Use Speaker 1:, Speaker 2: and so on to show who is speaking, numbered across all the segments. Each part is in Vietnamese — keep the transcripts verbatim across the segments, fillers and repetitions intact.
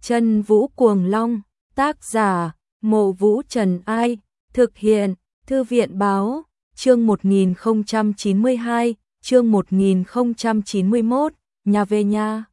Speaker 1: Chân Vũ Cuồng Long, tác giả, Mộ Vũ Trần Ai, thực hiện, Thư viện Báo, chương một nghìn không trăm chín mươi hai, chương một nghìn không trăm chín mươi mốt, nhà về nhà.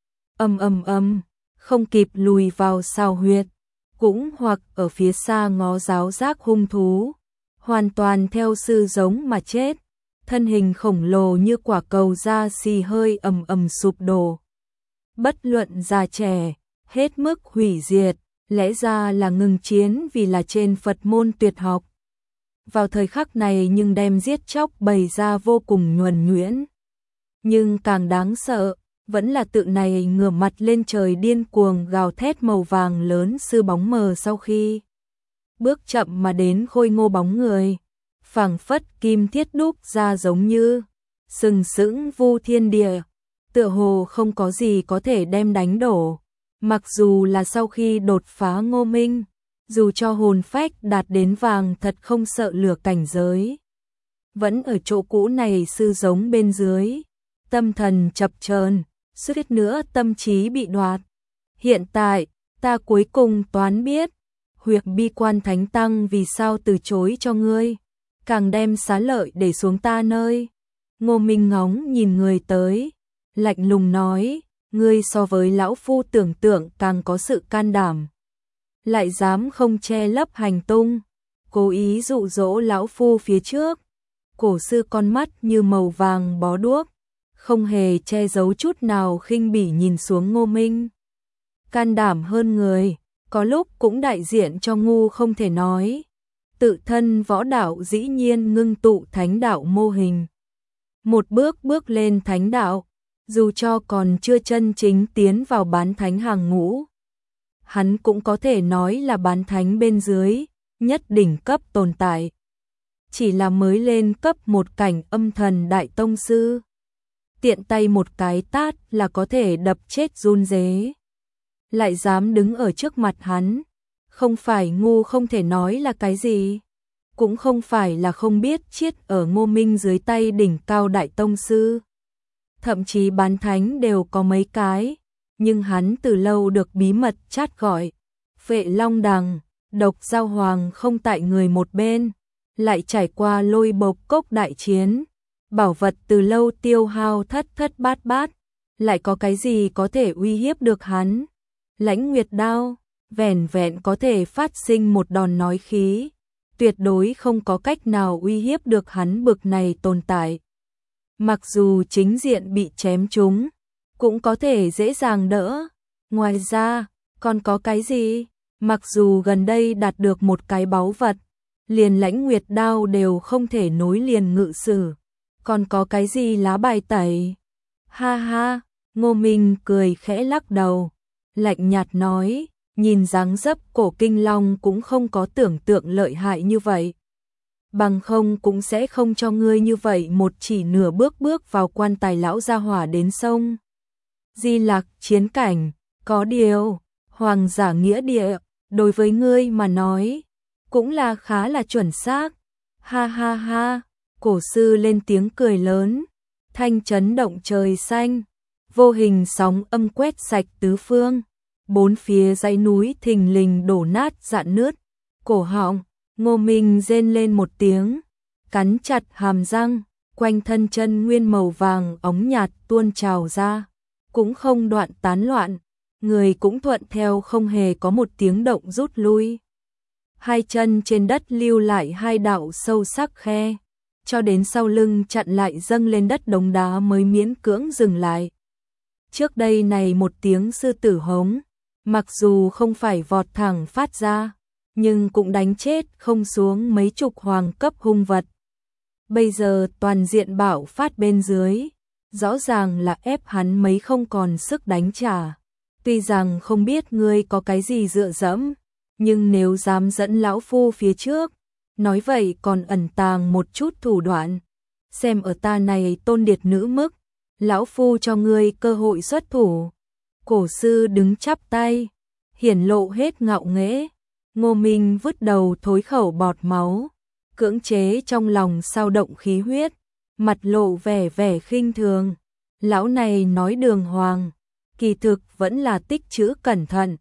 Speaker 1: Ầm ầm ầm, không kịp lùi vào sao huyệt, cũng hoặc ở phía xa ngó giáo giác hung thú, hoàn toàn theo sư giống mà chết, thân hình khổng lồ như quả cầu da xì hơi ầm ầm sụp đổ. Bất luận già trẻ, hết mức hủy diệt, lẽ ra là ngừng chiến vì là trên Phật môn tuyệt học. Vào thời khắc này nhưng đem giết chóc bày ra vô cùng nhuần nhuyễn. Nhưng càng đáng sợ, vẫn là tự này ngửa mặt lên trời điên cuồng gào thét màu vàng lớn sư bóng mờ sau khi bước chậm mà đến khôi ngô bóng người, phảng phất kim thiết đúc ra giống như sừng sững vu thiên địa, tựa hồ không có gì có thể đem đánh đổ. Mặc dù là sau khi đột phá Ngô Minh, dù cho hồn phách đạt đến vàng thật không sợ lửa cảnh giới, vẫn ở chỗ cũ này sư giống bên dưới, tâm thần chập chờn, suýt nữa tâm trí bị đoạt. Hiện tại, ta cuối cùng toán biết, huyệt bi quan thánh tăng vì sao từ chối cho ngươi, càng đem xá lợi để xuống ta nơi. Ngô Minh ngóng nhìn người tới, lạnh lùng nói, ngươi so với lão phu tưởng tượng càng có sự can đảm, lại dám không che lấp hành tung, cố ý dụ dỗ lão phu phía trước. Cổ sư con mắt như màu vàng bó đuốc, không hề che giấu chút nào khinh bỉ nhìn xuống Ngô Minh. Can đảm hơn người, có lúc cũng đại diện cho ngu không thể nói. Tự thân võ đạo dĩ nhiên ngưng tụ thánh đạo mô hình. Một bước bước lên thánh đạo, dù cho còn chưa chân chính tiến vào bán thánh hàng ngũ, hắn cũng có thể nói là bán thánh bên dưới, nhất đỉnh cấp tồn tại. Chỉ là mới lên cấp một cảnh âm thần đại tông sư, tiện tay một cái tát là có thể đập chết run rế. Lại dám đứng ở trước mặt hắn, không phải ngu không thể nói là cái gì, cũng không phải là không biết chiết ở Ngô Minh dưới tay đỉnh cao đại tông sư. Thậm chí bán thánh đều có mấy cái, nhưng hắn từ lâu được bí mật chát gọi. Phệ Long Đằng, độc giao hoàng không tại người một bên, lại trải qua lôi bộc cốc đại chiến. Bảo vật từ lâu tiêu hao thất thất bát bát, lại có cái gì có thể uy hiếp được hắn. Lãnh Nguyệt Đao, vẻn vẹn có thể phát sinh một đòn nói khí, tuyệt đối không có cách nào uy hiếp được hắn bực này tồn tại. Mặc dù chính diện bị chém trúng, cũng có thể dễ dàng đỡ. Ngoài ra, còn có cái gì? Mặc dù gần đây đạt được một cái báu vật, liền Lãnh Nguyệt Đao đều không thể nối liền ngự sử. Còn có cái gì lá bài tẩy? Ha ha, Ngô Minh cười khẽ lắc đầu, lạnh nhạt nói, nhìn dáng dấp cổ kinh long cũng không có tưởng tượng lợi hại như vậy. Bằng không cũng sẽ không cho ngươi như vậy một chỉ nửa bước bước vào quan tài lão gia hỏa đến sông Di Lạc chiến cảnh. Có điều, hoàng giả nghĩa địa, đối với ngươi mà nói, cũng là khá là chuẩn xác. Ha ha ha, cổ sư lên tiếng cười lớn, thanh chấn động trời xanh, vô hình sóng âm quét sạch tứ phương, bốn phía dãy núi thình lình đổ nát rạn nứt. Cổ họng, Ngô Minh rên lên một tiếng, cắn chặt hàm răng, quanh thân chân nguyên màu vàng óng nhạt tuôn trào ra, cũng không đoạn tán loạn, người cũng thuận theo không hề có một tiếng động rút lui. Hai chân trên đất lưu lại hai đạo sâu sắc khe, cho đến sau lưng chặn lại dâng lên đất đống đá mới miễn cưỡng dừng lại. Trước đây này một tiếng sư tử hống, mặc dù không phải vọt thẳng phát ra, nhưng cũng đánh chết không xuống mấy chục hoàng cấp hung vật. Bây giờ toàn diện bạo phát bên dưới, rõ ràng là ép hắn mấy không còn sức đánh trả. Tuy rằng không biết ngươi có cái gì dựa dẫm, nhưng nếu dám dẫn lão phu phía trước, nói vậy còn ẩn tàng một chút thủ đoạn. Xem ở ta này tôn điệt nữ mức, lão phu cho ngươi cơ hội xuất thủ. Cổ sư đứng chắp tay, hiển lộ hết ngạo nghễ. Ngô Minh vứt đầu thối khẩu bọt máu, cưỡng chế trong lòng sao động khí huyết, mặt lộ vẻ vẻ khinh thường. Lão này nói đường hoàng, kỳ thực vẫn là tích trữ cẩn thận,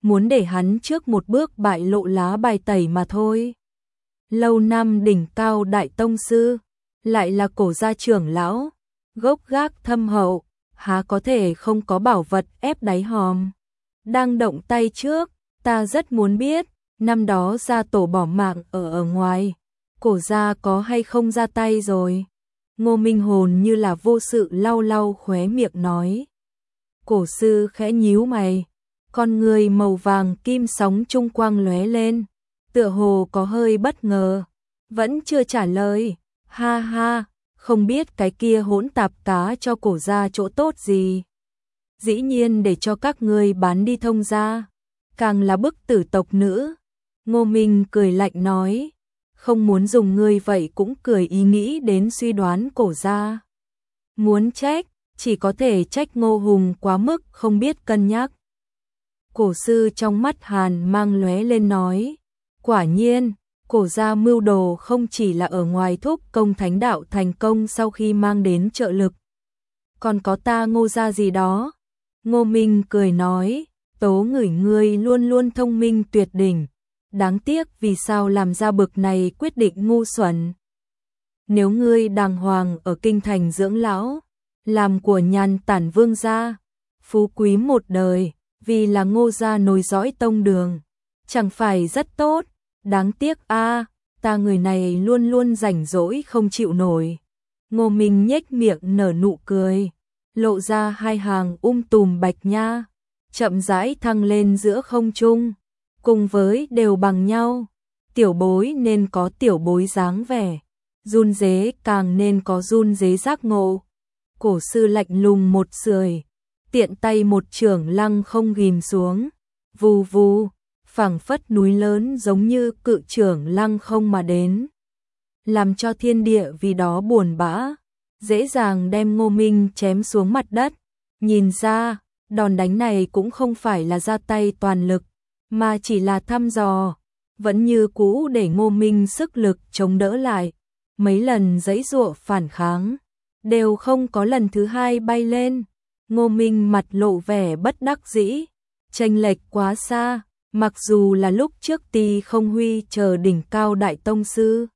Speaker 1: muốn để hắn trước một bước bại lộ lá bài tẩy mà thôi. Lâu năm đỉnh cao đại tông sư, lại là Cổ gia trưởng lão, gốc gác thâm hậu, há có thể không có bảo vật ép đáy hòm. Đang động tay trước, ta rất muốn biết, năm đó gia tổ bỏ mạng ở ở ngoài, Cổ gia có hay không ra tay rồi. Ngô Minh Hồn như là vô sự lau lau khóe miệng nói. Cổ sư khẽ nhíu mày, con người màu vàng kim sóng trung quang lóe lên, tựa hồ có hơi bất ngờ, vẫn chưa trả lời. Ha ha, không biết cái kia hỗn tạp cá cho Cổ gia chỗ tốt gì. Dĩ nhiên để cho các ngươi bán đi Thông gia, càng là bức tử tộc nữ. Ngô Minh cười lạnh nói, không muốn dùng ngươi vậy cũng cười ý nghĩ đến suy đoán Cổ gia. Muốn trách, chỉ có thể trách Ngô Hùng quá mức không biết cân nhắc. Cổ sư trong mắt hàn mang lóe lên nói, quả nhiên, Cổ gia mưu đồ không chỉ là ở ngoài thúc công thánh đạo thành công sau khi mang đến trợ lực. Còn có ta Ngô gia gì đó. Ngô Minh cười nói, tố ngửi ngươi luôn luôn thông minh tuyệt đỉnh, đáng tiếc vì sao làm ra bực này quyết định ngu xuẩn. Nếu ngươi đàng hoàng ở kinh thành dưỡng lão, làm của nhàn tản vương gia, phú quý một đời, vì là Ngô gia nối dõi tông đường, chẳng phải rất tốt. Đáng tiếc a, ta người này luôn luôn rảnh rỗi không chịu nổi. Ngô Minh nhếch miệng nở nụ cười, lộ ra hai hàng um tùm bạch nha, chậm rãi thăng lên giữa không trung, cùng với đều bằng nhau. Tiểu bối nên có tiểu bối dáng vẻ, run rế càng nên có run rế giác ngộ. Cổ sư lạnh lùng một sưởi, tiện tay một chưởng lăng không ghim xuống, vù vù, phảng phất núi lớn giống như cự chưởng lăng không mà đến, làm cho thiên địa vì đó buồn bã, dễ dàng đem Ngô Minh chém xuống mặt đất. Nhìn ra, đòn đánh này cũng không phải là ra tay toàn lực, mà chỉ là thăm dò, vẫn như cũ để Ngô Minh sức lực chống đỡ lại. Mấy lần giãy giụa phản kháng, đều không có lần thứ hai bay lên. Ngô Minh mặt lộ vẻ bất đắc dĩ, chênh lệch quá xa, mặc dù là lúc trước Ti Không Huy chờ đỉnh cao đại tông sư,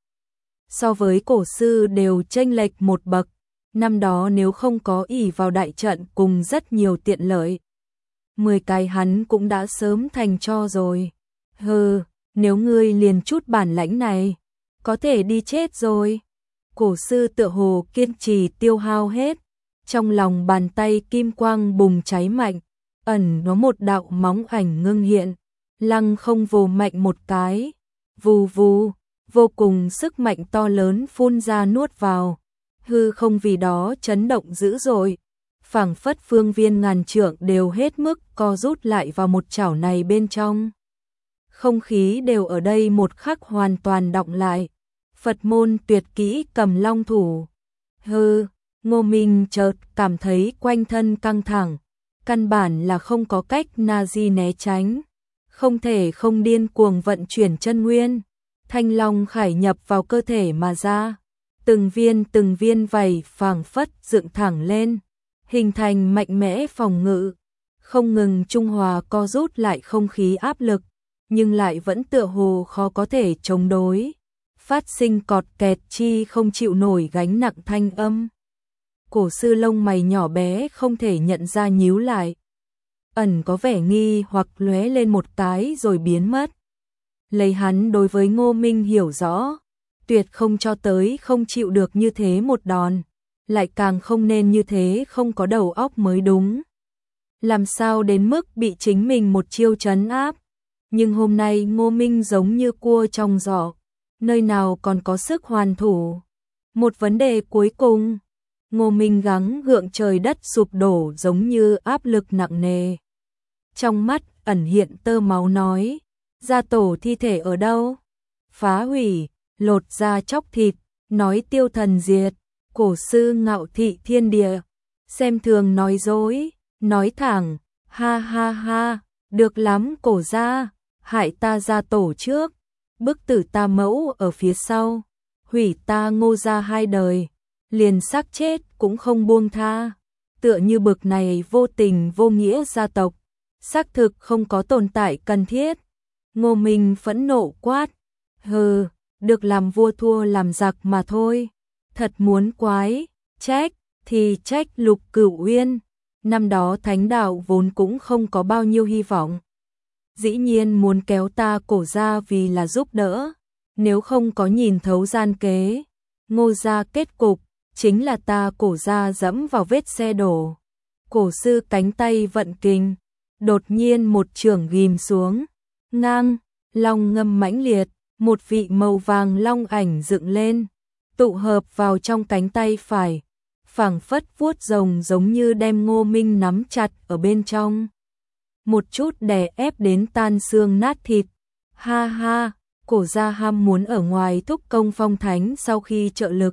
Speaker 1: so với Cổ sư đều chênh lệch một bậc. Năm đó nếu không có ỷ vào đại trận cùng rất nhiều tiện lợi, mười cái hắn cũng đã sớm thành cho rồi. Hừ, nếu ngươi liền chút bản lãnh này, có thể đi chết rồi. Cổ sư tựa hồ kiên trì tiêu hao hết, trong lòng bàn tay kim quang bùng cháy mạnh, ẩn nó một đạo móng ảnh ngưng hiện, lăng không vồ mạnh một cái, vù vù, vô cùng sức mạnh to lớn phun ra nuốt vào, hư không vì đó chấn động dữ dội, phảng phất phương viên ngàn trượng đều hết mức co rút lại vào một chảo này bên trong. Không khí đều ở đây một khắc hoàn toàn đọng lại. Phật môn tuyệt kỹ Cầm Long thủ. Hừ, Ngô Minh chợt cảm thấy quanh thân căng thẳng, căn bản là không có cách na di né tránh, không thể không điên cuồng vận chuyển chân nguyên, thanh long khải nhập vào cơ thể mà ra, từng viên từng viên vảy phảng phất dựng thẳng lên, hình thành mạnh mẽ phòng ngự, không ngừng trung hòa co rút lại không khí áp lực, nhưng lại vẫn tựa hồ khó có thể chống đối, phát sinh cọt kẹt chi không chịu nổi gánh nặng thanh âm. Cổ sư lông mày nhỏ bé không thể nhận ra nhíu lại, ẩn có vẻ nghi hoặc lóe lên một cái rồi biến mất. Lấy hắn đối với Ngô Minh hiểu rõ, tuyệt không cho tới không chịu được như thế một đòn, lại càng không nên như thế không có đầu óc mới đúng. Làm sao đến mức bị chính mình một chiêu trấn áp, nhưng hôm nay Ngô Minh giống như cua trong giỏ, nơi nào còn có sức hoàn thủ. Một vấn đề cuối cùng, Ngô Minh gắng gượng trời đất sụp đổ giống như áp lực nặng nề. Trong mắt ẩn hiện tơ máu nói, gia tổ thi thể ở đâu? Phá hủy, lột da chóc thịt, nói tiêu thần diệt, cổ sư ngạo thị thiên địa, xem thường nói dối, nói thẳng, ha ha ha, được lắm cổ gia, hại ta gia tổ trước, bức tử ta mẫu ở phía sau, hủy ta Ngô gia hai đời, liền xác chết cũng không buông tha, tựa như bực này vô tình vô nghĩa gia tộc, xác thực không có tồn tại cần thiết. Ngô Minh phẫn nộ quát, hừ, được làm vua thua làm giặc mà thôi. Thật muốn quái, trách, thì trách Lục Cửu Uyên. Năm đó thánh đạo vốn cũng không có bao nhiêu hy vọng. Dĩ nhiên muốn kéo ta cổ ra vì là giúp đỡ. Nếu không có nhìn thấu gian kế, Ngô gia kết cục, chính là ta cổ ra dẫm vào vết xe đổ. Cổ sư cánh tay vận kình, đột nhiên một chưởng ghim xuống, ngang, long ngâm mãnh liệt, một vị màu vàng long ảnh dựng lên, tụ hợp vào trong cánh tay phải, phảng phất vuốt rồng giống như đem Ngô Minh nắm chặt ở bên trong. Một chút đè ép đến tan xương nát thịt. Ha ha, cổ gia ham muốn ở ngoài thúc công phong thánh sau khi trợ lực.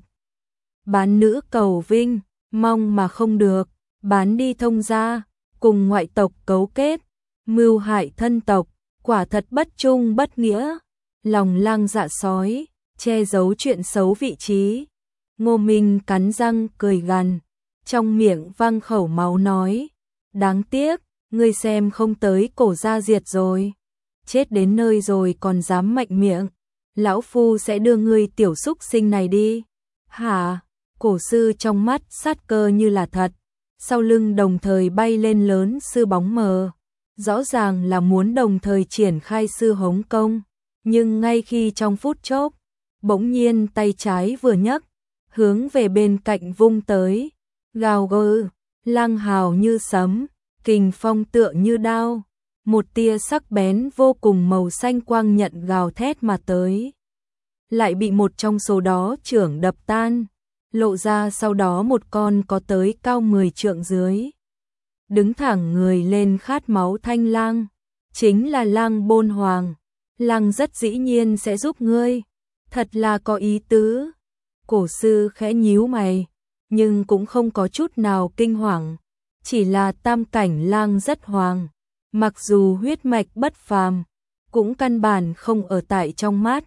Speaker 1: Bán nữ cầu vinh, mong mà không được, bán đi thông gia, cùng ngoại tộc cấu kết, mưu hại thân tộc, quả thật bất trung bất nghĩa. Lòng lang dạ sói, che giấu chuyện xấu vị trí. Ngô Minh cắn răng cười gằn, trong miệng văng khẩu máu nói, đáng tiếc, ngươi xem không tới cổ gia diệt rồi. Chết đến nơi rồi còn dám mạnh miệng, lão phu sẽ đưa ngươi tiểu súc sinh này đi. Hả? Cổ sư trong mắt sát cơ như là thật, sau lưng đồng thời bay lên lớn sư bóng mờ. Rõ ràng là muốn đồng thời triển khai sư hống công, nhưng ngay khi trong phút chốc, bỗng nhiên tay trái vừa nhấc, hướng về bên cạnh vung tới, gào gừ, lang hào như sấm, kình phong tựa như đao, một tia sắc bén vô cùng màu xanh quang nhận gào thét mà tới. Lại bị một trong số đó chưởng đập tan, lộ ra sau đó một con có tới cao mười trượng dưới. Đứng thẳng người lên khát máu thanh lang, chính là lang Bôn Hoàng. Lang rất dĩ nhiên sẽ giúp ngươi, thật là có ý tứ. Cổ sư khẽ nhíu mày, nhưng cũng không có chút nào kinh hoàng, chỉ là tam cảnh lang rất hoàng, mặc dù huyết mạch bất phàm, cũng căn bản không ở tại trong mắt.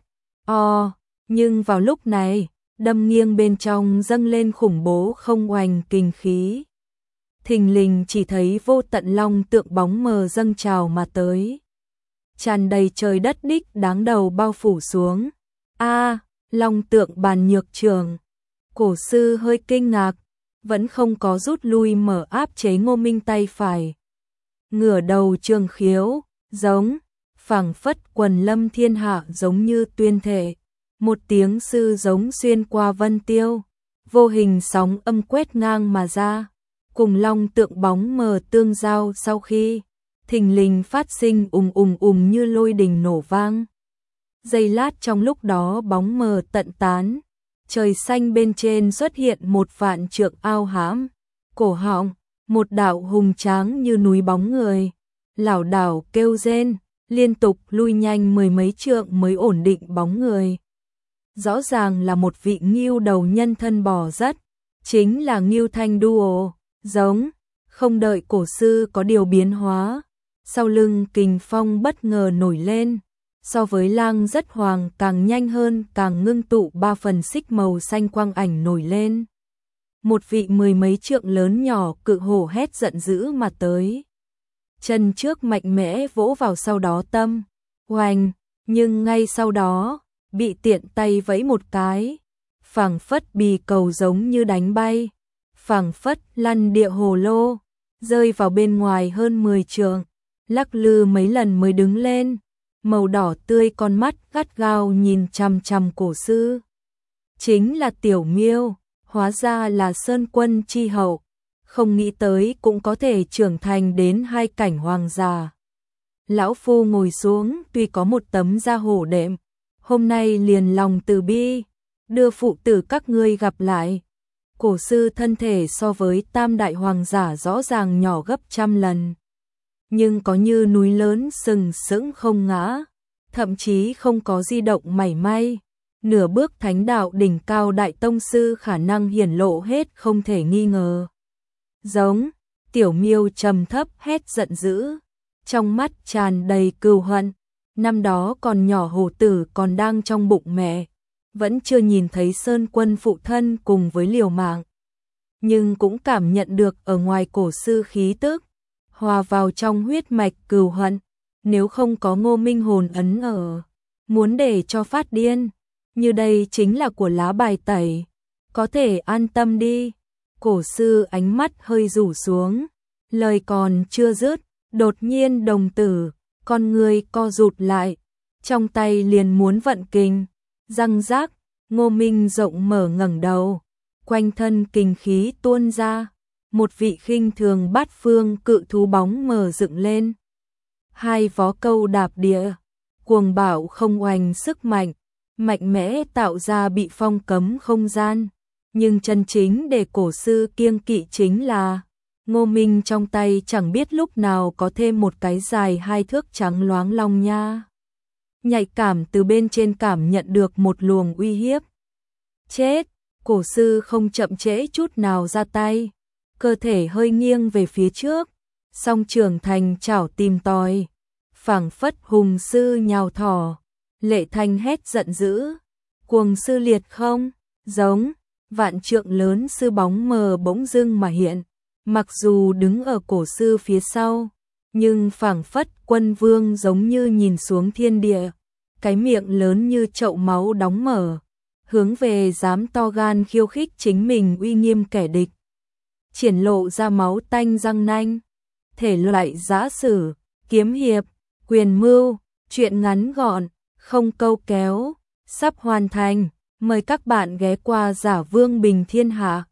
Speaker 1: O, nhưng vào lúc này, đâm nghiêng bên trong dâng lên khủng bố không oanh kinh khí. Thình lình chỉ thấy vô tận long tượng bóng mờ dâng trào mà tới, tràn đầy trời đất đích đáng đầu bao phủ xuống. A, long tượng bàn nhược trường. Cổ sư hơi kinh ngạc, vẫn không có rút lui mở áp chế Ngô Minh tay phải. Ngửa đầu trường khiếu, giống, phảng phất quần lâm thiên hạ giống như tuyên thể. Một tiếng sư giống xuyên qua vân tiêu, vô hình sóng âm quét ngang mà ra, cùng long tượng bóng mờ tương giao sau khi, thình lình phát sinh ùng ùng ùng như lôi đình nổ vang. Giây lát trong lúc đó bóng mờ tận tán, trời xanh bên trên xuất hiện một vạn trượng ao hãm, cổ họng, một đạo hùng tráng như núi bóng người, lảo đảo kêu rên, liên tục lui nhanh mười mấy trượng mới ổn định bóng người. Rõ ràng là một vị ngưu đầu nhân thân bò rất, chính là Ngưu Thanh Duo, giống, không đợi cổ sư có điều biến hóa, sau lưng kình phong bất ngờ nổi lên, so với lang rất hoàng càng nhanh hơn, càng ngưng tụ ba phần xích màu xanh quang ảnh nổi lên. Một vị mười mấy trượng lớn nhỏ cự hổ hét giận dữ mà tới. Chân trước mạnh mẽ vỗ vào sau đó tâm, oanh, nhưng ngay sau đó, bị tiện tay vẫy một cái, phảng phất bì cầu giống như đánh bay, phảng phất lăn địa hồ lô, rơi vào bên ngoài hơn mười trượng, lắc lư mấy lần mới đứng lên, màu đỏ tươi con mắt gắt gao nhìn chằm chằm cổ sư. Chính là Tiểu Miêu, hóa ra là Sơn Quân chi hậu, không nghĩ tới cũng có thể trưởng thành đến hai cảnh hoàng giả. Lão phu ngồi xuống, tuy có một tấm da hổ đệm, hôm nay liền lòng từ bi, đưa phụ tử các ngươi gặp lại. Cổ sư thân thể so với tam đại hoàng giả rõ ràng nhỏ gấp trăm lần, nhưng có như núi lớn sừng sững không ngã, thậm chí không có di động mảy may. Nửa bước thánh đạo đỉnh cao đại tông sư khả năng hiển lộ hết không thể nghi ngờ. Giống, Tiểu Miêu trầm thấp hét giận dữ, trong mắt tràn đầy cừu hận. Năm đó còn nhỏ hổ tử còn đang trong bụng mẹ, vẫn chưa nhìn thấy Sơn Quân phụ thân cùng với liều mạng, nhưng cũng cảm nhận được ở ngoài cổ sư khí tức. hòa vào trong huyết mạch cừu hận, nếu không có Ngô Minh hồn ấn ở, muốn để cho phát điên, như đây chính là của lá bài tẩy, có thể an tâm đi. Cổ sư ánh mắt hơi rủ xuống, lời còn chưa dứt, đột nhiên đồng tử, con người co rụt lại, trong tay liền muốn vận kình, răng rác, Ngô Minh rộng mở ngẩng đầu, quanh thân kình khí tuôn ra, một vị khinh thường bát phương cự thú bóng mờ dựng lên. Hai vó câu đạp địa, cuồng bạo không oanh sức mạnh, mạnh mẽ tạo ra bị phong cấm không gian. Nhưng chân chính để cổ sư kiêng kỵ chính là Ngô Minh trong tay chẳng biết lúc nào có thêm một cái dài hai thước trắng loáng long nha. Nhạy cảm từ bên trên cảm nhận được một luồng uy hiếp. Chết, cổ sư không chậm trễ chút nào ra tay, cơ thể hơi nghiêng về phía trước, song trường thành chảo tìm tòi, phảng phất hùng sư nhào thỏ. Lệ Thanh hét giận dữ, cuồng sư liệt không, giống, vạn trượng lớn sư bóng mờ bỗng dưng mà hiện, mặc dù đứng ở cổ sư phía sau, nhưng phảng phất quân vương giống như nhìn xuống thiên địa, cái miệng lớn như chậu máu đóng mở, hướng về dám to gan khiêu khích chính mình uy nghiêm kẻ địch. Triển lộ ra máu tanh răng nanh, thể loại giã sử, kiếm hiệp, quyền mưu, truyện ngắn gọn, không câu kéo, sắp hoàn thành, mời các bạn ghé qua Giả Vương Bình Thiên Hạ.